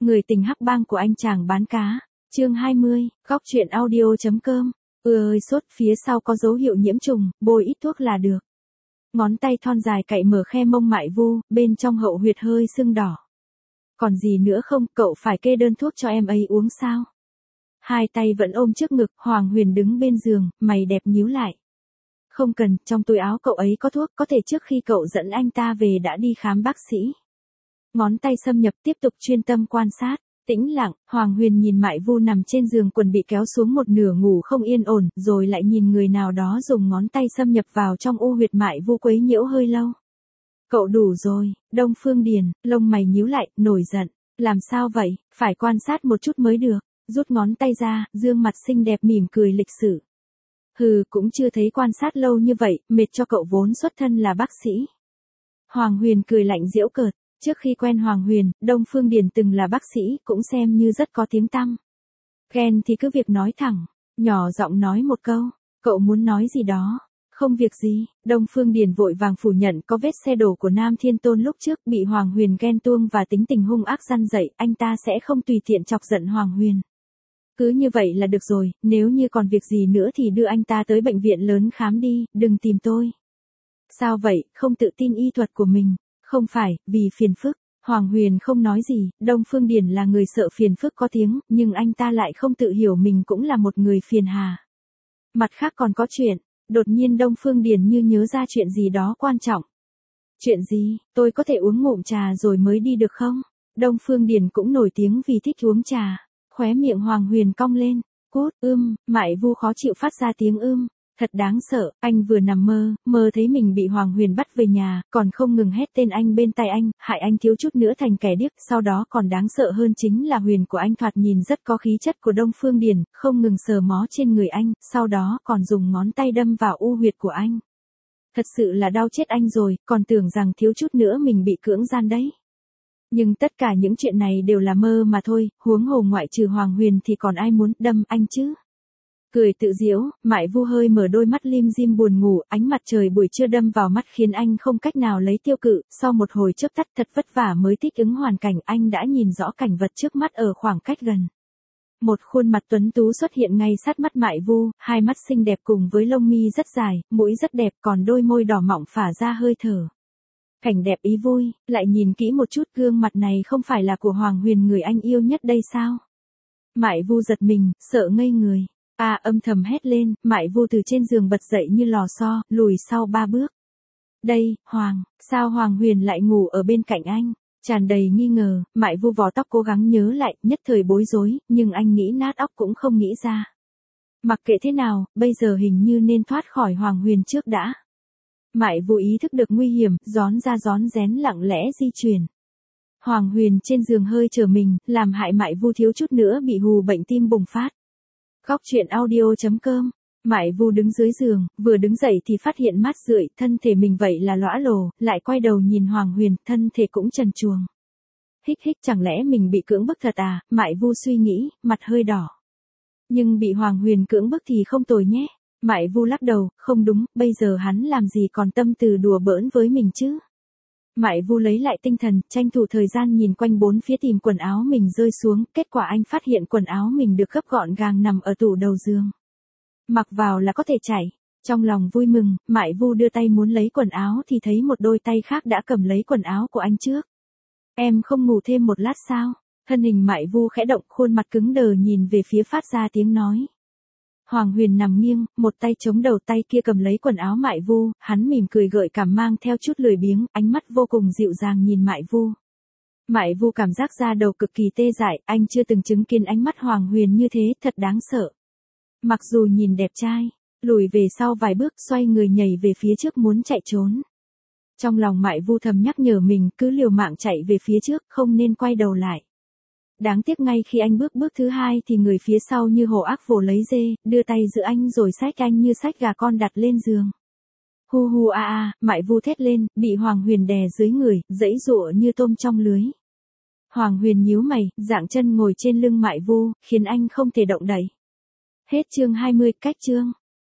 Người tình hắc bang của anh chàng bán cá. Chương 20, góc truyện audio.com. Ơi sốt phía sau có dấu hiệu nhiễm trùng, bôi ít thuốc là được. Ngón tay thon dài cạy mở khe mông Mại Vu, bên trong hậu huyệt hơi sưng đỏ. Còn gì nữa không, cậu phải kê đơn thuốc cho em ấy uống sao? Hai tay vẫn ôm trước ngực, Hoàng Huyền đứng bên giường, mày đẹp nhíu lại. Không cần, trong túi áo cậu ấy có thuốc, có thể trước khi cậu dẫn anh ta về đã đi khám bác sĩ. Ngón tay xâm nhập tiếp tục chuyên tâm quan sát. Tĩnh lặng, Hoàng Huyền nhìn Mại Vu nằm trên giường quần bị kéo xuống một nửa ngủ không yên ổn, rồi lại nhìn người nào đó dùng ngón tay xâm nhập vào trong u huyệt Mại Vu quấy nhiễu hơi lâu. Cậu đủ rồi, Đông Phương Điền, lông mày nhíu lại, nổi giận. Làm sao vậy, phải quan sát một chút mới được. Rút ngón tay ra, gương mặt xinh đẹp mỉm cười lịch sự. Hừ, cũng chưa thấy quan sát lâu như vậy, mệt cho cậu vốn xuất thân là bác sĩ. Hoàng Huyền cười lạnh giễu cợt. Trước khi quen Hoàng Huyền, Đông Phương Điền từng là bác sĩ, cũng xem như rất có tiếng tăm. Ghen thì cứ việc nói thẳng, nhỏ giọng nói một câu, cậu muốn nói gì đó. Không việc gì, Đông Phương Điền vội vàng phủ nhận có vết xe đổ của Nam Thiên Tôn lúc trước bị Hoàng Huyền ghen tuông và tính tình hung ác răn dậy, anh ta sẽ không tùy tiện chọc giận Hoàng Huyền. Cứ như vậy là được rồi, nếu như còn việc gì nữa thì đưa anh ta tới bệnh viện lớn khám đi, đừng tìm tôi. Sao vậy, không tự tin y thuật của mình? Không phải, vì phiền phức. Hoàng Huyền không nói gì, Đông Phương Điền là người sợ phiền phức có tiếng, nhưng anh ta lại không tự hiểu mình cũng là một người phiền hà. Mặt khác còn có chuyện, đột nhiên Đông Phương Điền như nhớ ra chuyện gì đó quan trọng. Chuyện gì, tôi có thể uống ngụm trà rồi mới đi được không? Đông Phương Điền cũng nổi tiếng vì thích uống trà. Khóe miệng Hoàng Huyền cong lên, cút, Mại Vu khó chịu phát ra tiếng Thật đáng sợ, anh vừa nằm mơ thấy mình bị Hoàng Huyền bắt về nhà, còn không ngừng hét tên anh bên tai anh, hại anh thiếu chút nữa thành kẻ điếc, sau đó còn đáng sợ hơn chính là Huyền của anh thoạt nhìn rất có khí chất của Đông Phương Điền, không ngừng sờ mó trên người anh, sau đó còn dùng ngón tay đâm vào u huyệt của anh. Thật sự là đau chết anh rồi, còn tưởng rằng thiếu chút nữa mình bị cưỡng gian đấy. Nhưng tất cả những chuyện này đều là mơ mà thôi, huống hồ ngoại trừ Hoàng Huyền thì còn ai muốn đâm anh chứ? Cười tự giễu, Mại Vu hơi mở đôi mắt lim dim buồn ngủ, ánh mặt trời buổi trưa đâm vào mắt khiến anh không cách nào lấy tiêu cự, sau một hồi chớp tắt thật vất vả mới thích ứng hoàn cảnh, anh đã nhìn rõ cảnh vật trước mắt ở khoảng cách gần. Một khuôn mặt tuấn tú xuất hiện ngay sát mắt Mại Vu, hai mắt xinh đẹp cùng với lông mi rất dài, mũi rất đẹp, còn đôi môi đỏ mọng phả ra hơi thở. Cảnh đẹp ý vui, lại nhìn kỹ một chút, gương mặt này không phải là của Hoàng Huyền người anh yêu nhất đây sao? Mại Vu giật mình, sợ ngây người. Âm thầm hét lên, Mại Vu từ trên giường bật dậy như lò xo, lùi sau 3 bước. Đây, sao Hoàng Huyền lại ngủ ở bên cạnh anh? Tràn đầy nghi ngờ, Mại Vu vò tóc cố gắng nhớ lại, nhất thời bối rối, nhưng anh nghĩ nát óc cũng không nghĩ ra. Mặc kệ thế nào, bây giờ hình như nên thoát khỏi Hoàng Huyền trước đã. Mại Vu ý thức được nguy hiểm, rón ra rón rén lặng lẽ di chuyển. Hoàng Huyền trên giường hơi trở mình, làm hại Mại Vu thiếu chút nữa bị hù bệnh tim bùng phát. Góc truyện audio.com. Mại Vu đứng dưới giường, vừa đứng dậy thì phát hiện mát rượi, thân thể mình vậy là lõa lồ, lại quay đầu nhìn Hoàng Huyền, thân thể cũng trần truồng. Hích chẳng lẽ mình bị cưỡng bức thật à? Mại Vu suy nghĩ, mặt hơi đỏ. Nhưng bị Hoàng Huyền cưỡng bức thì không tồi nhé. Mại Vu lắc đầu, không đúng, bây giờ hắn làm gì còn tâm tư đùa bỡn với mình chứ? Mại Vu lấy lại tinh thần, tranh thủ thời gian nhìn quanh bốn phía tìm quần áo mình rơi xuống, kết quả anh phát hiện quần áo mình được gấp gọn gàng nằm ở tủ đầu giường. Mặc vào là có thể chảy. Trong lòng vui mừng, Mại Vu đưa tay muốn lấy quần áo thì thấy một đôi tay khác đã cầm lấy quần áo của anh trước. Em không ngủ thêm một lát sao? Thân hình Mại Vu khẽ động, khuôn mặt cứng đờ nhìn về phía phát ra tiếng nói. Hoàng Huyền nằm nghiêng, một tay chống đầu, tay kia cầm lấy quần áo Mại Vu, hắn mỉm cười gợi cảm mang theo chút lười biếng, ánh mắt vô cùng dịu dàng nhìn Mại Vu. Mại Vu cảm giác da đầu cực kỳ tê dại, anh chưa từng chứng kiến ánh mắt Hoàng Huyền như thế, thật đáng sợ. Mặc dù nhìn đẹp trai, lùi về sau vài bước, xoay người nhảy về phía trước muốn chạy trốn. Trong lòng Mại Vu thầm nhắc nhở mình, cứ liều mạng chạy về phía trước, không nên quay đầu lại. Đáng tiếc ngay khi anh bước thứ hai thì người phía sau như hổ ác vồ lấy dê, đưa tay giữ anh rồi xách anh như xách gà con đặt lên giường. Hu Mại Vu thét lên, bị Hoàng Huyền đè dưới người, giãy giụa như tôm trong lưới. Hoàng Huyền nhíu mày, dạng chân ngồi trên lưng Mại Vu, khiến anh không thể động đậy. Hết chương 20, cách chương.